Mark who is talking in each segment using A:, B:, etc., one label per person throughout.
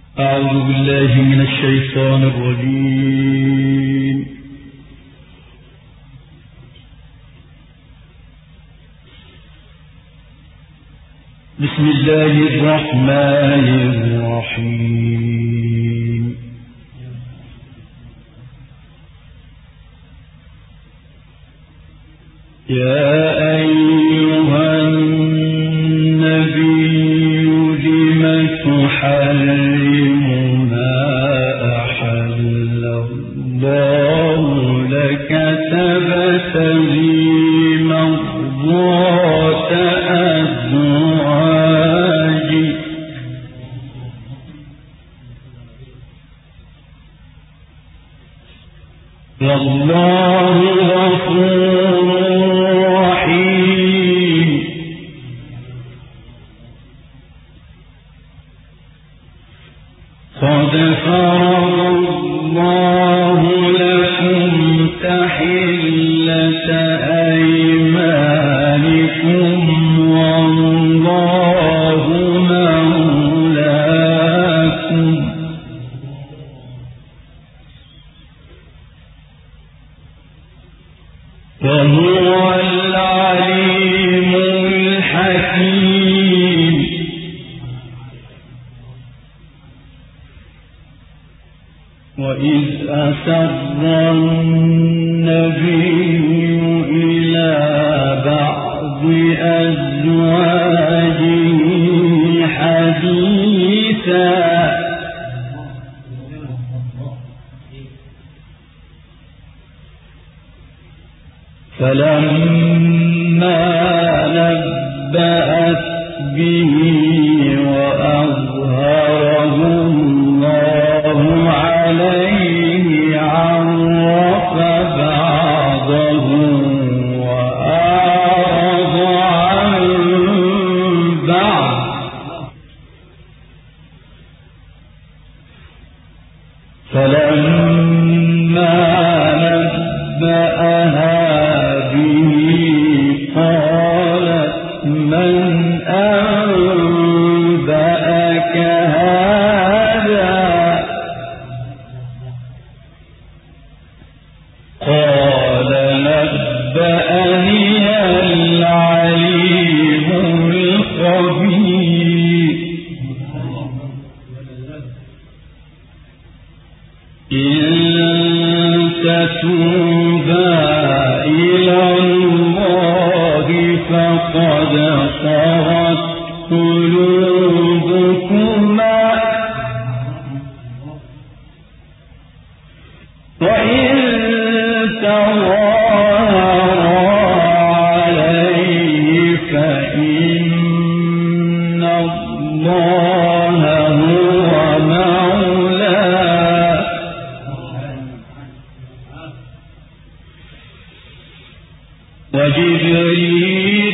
A: أعوذ بالله من الشيطان الرجيم. بسم الله الرحمن الرحيم. يا أيها النبي لم تحرم ما أحل الله لك تبتغي مرضات أزواجك والله غفور رحيم. قد فرض الله لكم تحلة أيمانكم والله مولاكم وهو العليم الحكيم. وإذ أسر النبي إلى بعض أزواجه حديثا فلما نبأت به وأظهره الله عليه عرف بعضه وأعرض عن بعض فلما نبأها قالت من أنبأك هذا قال نبأني العليم الخبير. إن تتوبا إلى الله فقد صغت قلوبكما وإن تظاهرا عليه فإن الله هو مولاه وجبريل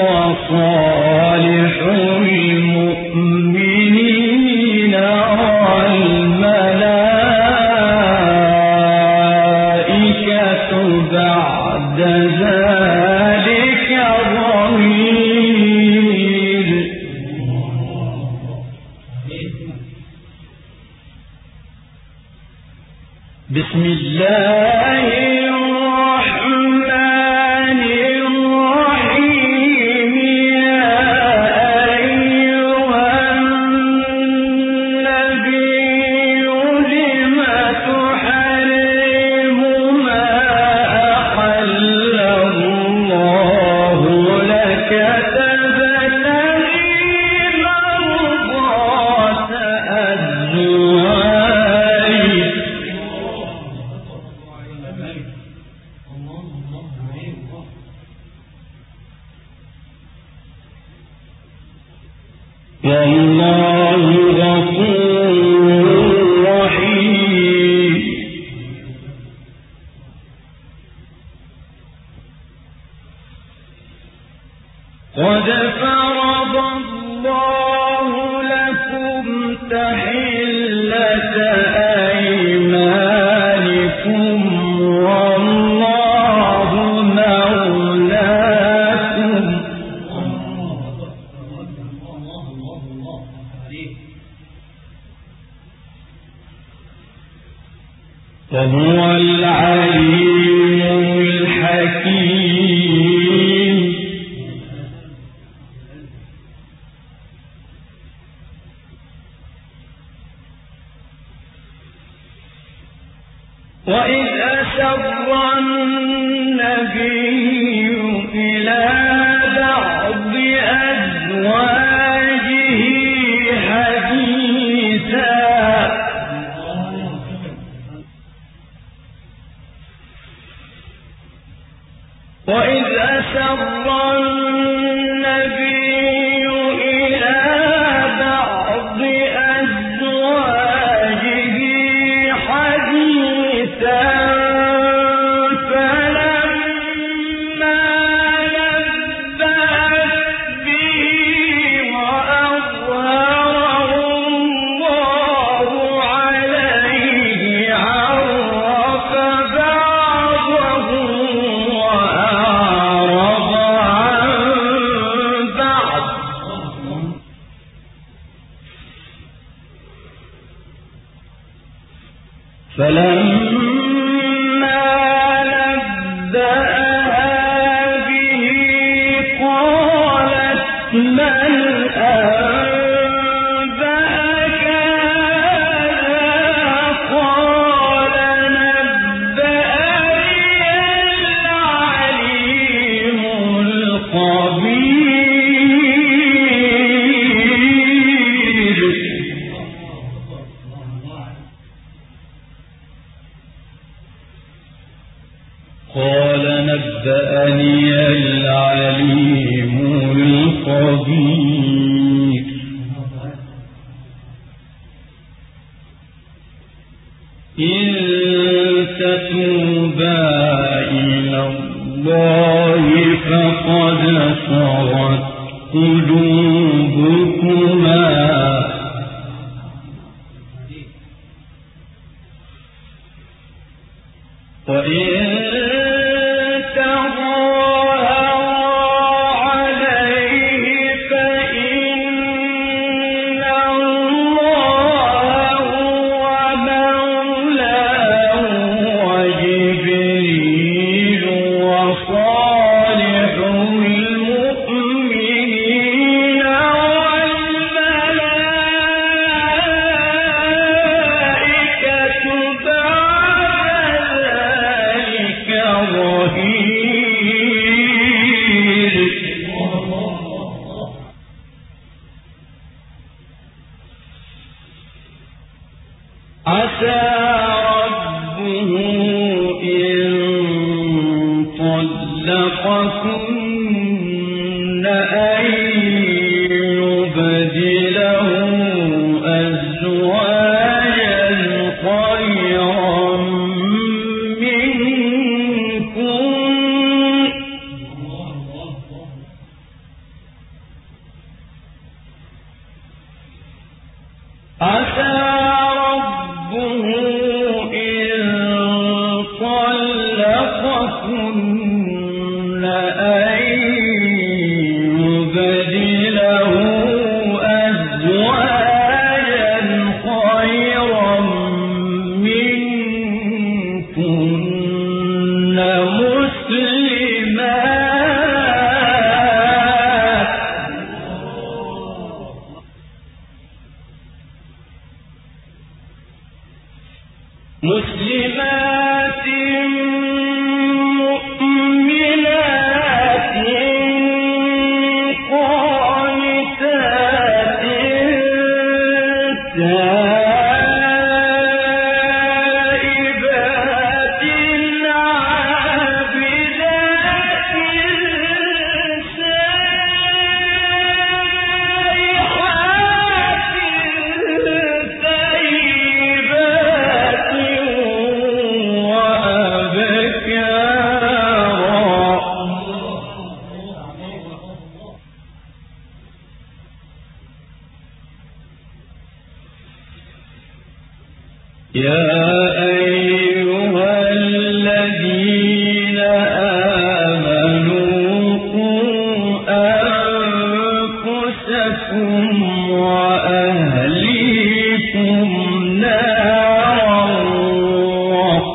A: وصالح المؤمنين والملائكة بعد ذلك ظهير. بسم الله الرحمن الرحيم. يا أيها النبي لم تحرم ما أحل الله لك تبتغي مرضات أزواجك والله غفور رحيم. قد فرض الله لكم تحلة أيمانكم والله مولاكم وهو العليم الحكيم. وإذ أسر النبي إلى بعض أزواجه حديثا وإذ أسر النبي إلى بعض أزواجه حديثا فلما نبأت به وأظهره الله عليه عرف بعضه وأعرض عن بعض فلما نبأها به قالت من أنبأك هذا قال نبأني العليم الخبير. قال نبأني العليم الخبير. إن تتوبا إلى الله فقد صغت قلوبكما وإن عسى ربه إن طلقكن أن يبدله أزواجا خيرا منكن عسى ربه إن طلقكن أن يبدله أزواجا خيرا منكن مسلمات مؤمنات قانتات تائبات عابدات سائحات طيبات يا أيها الذين آمنوا قوا أنفسكم وأهليكم نارا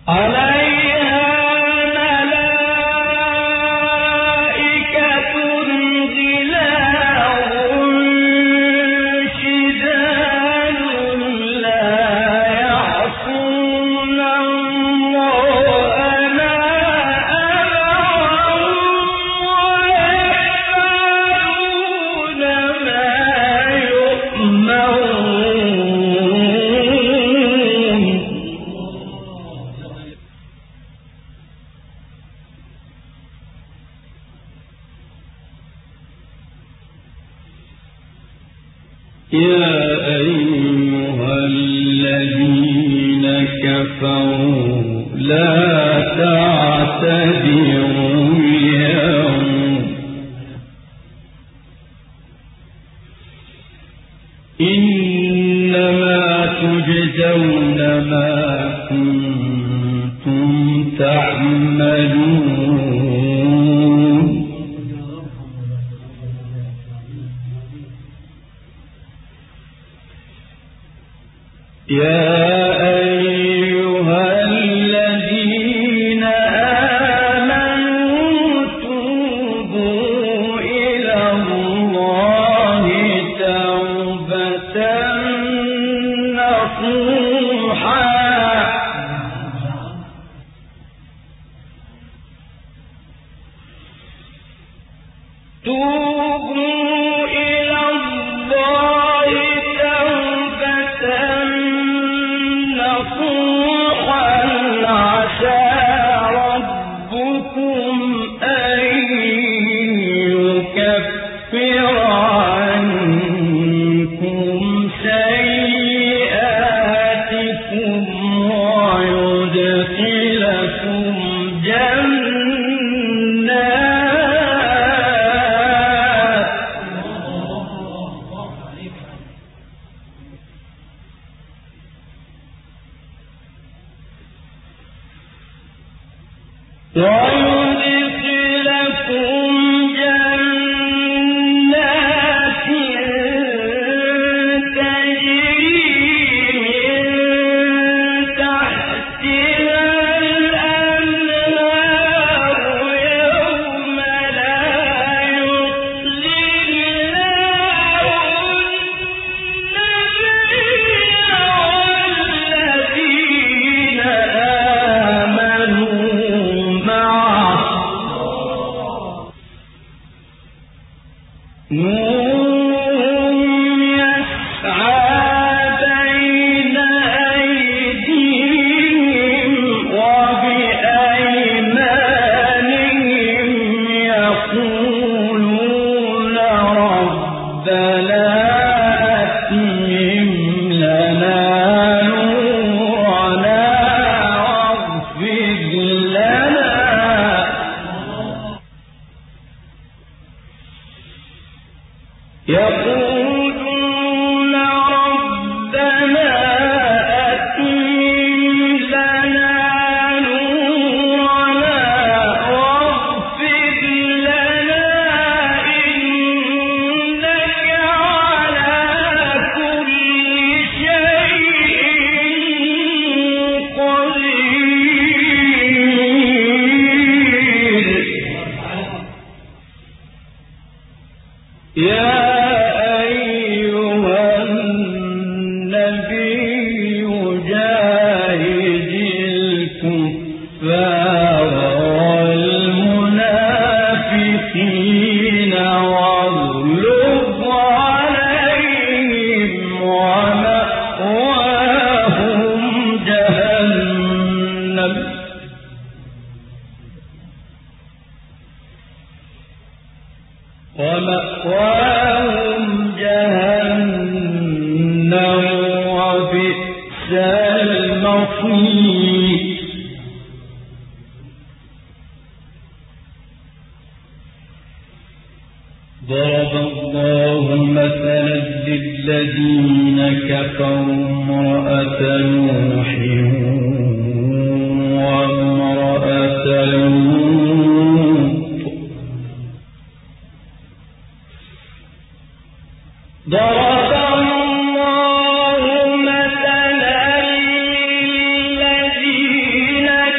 B: ضرب الله مثلا للذين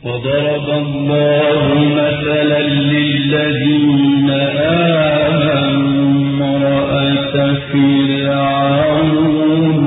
A: وضرب الله مثلا للذين آمنوا امرأة فرعون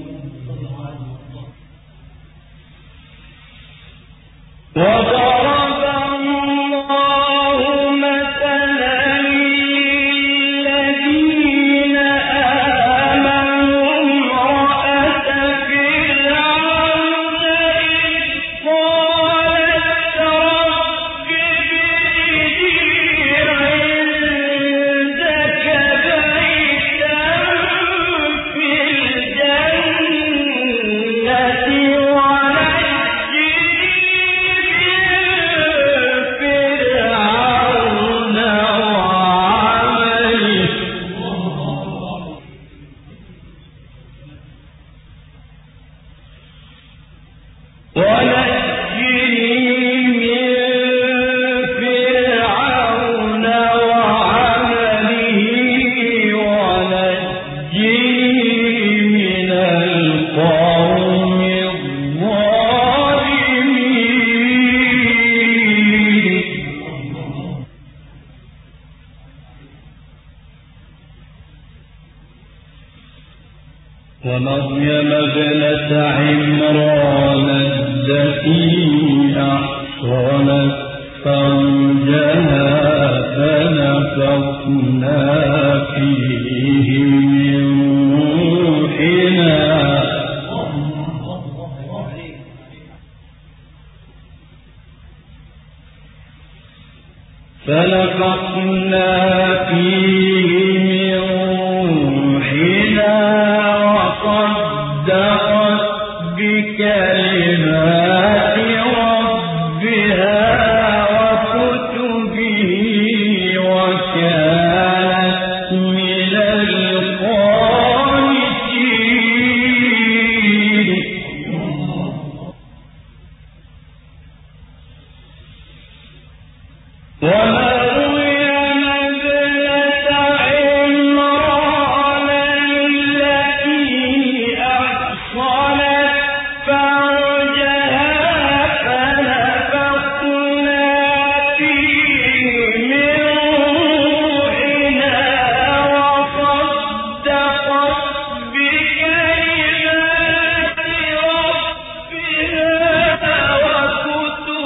A: ومريم ابنة عمران التي أحصنت فرجها فنفخنا فيه من روحنا بكلمات ربها وكتبه وكانت من القانتين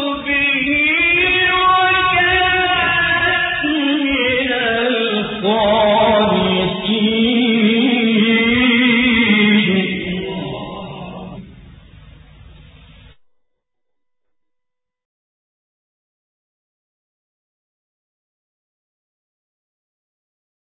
B: الله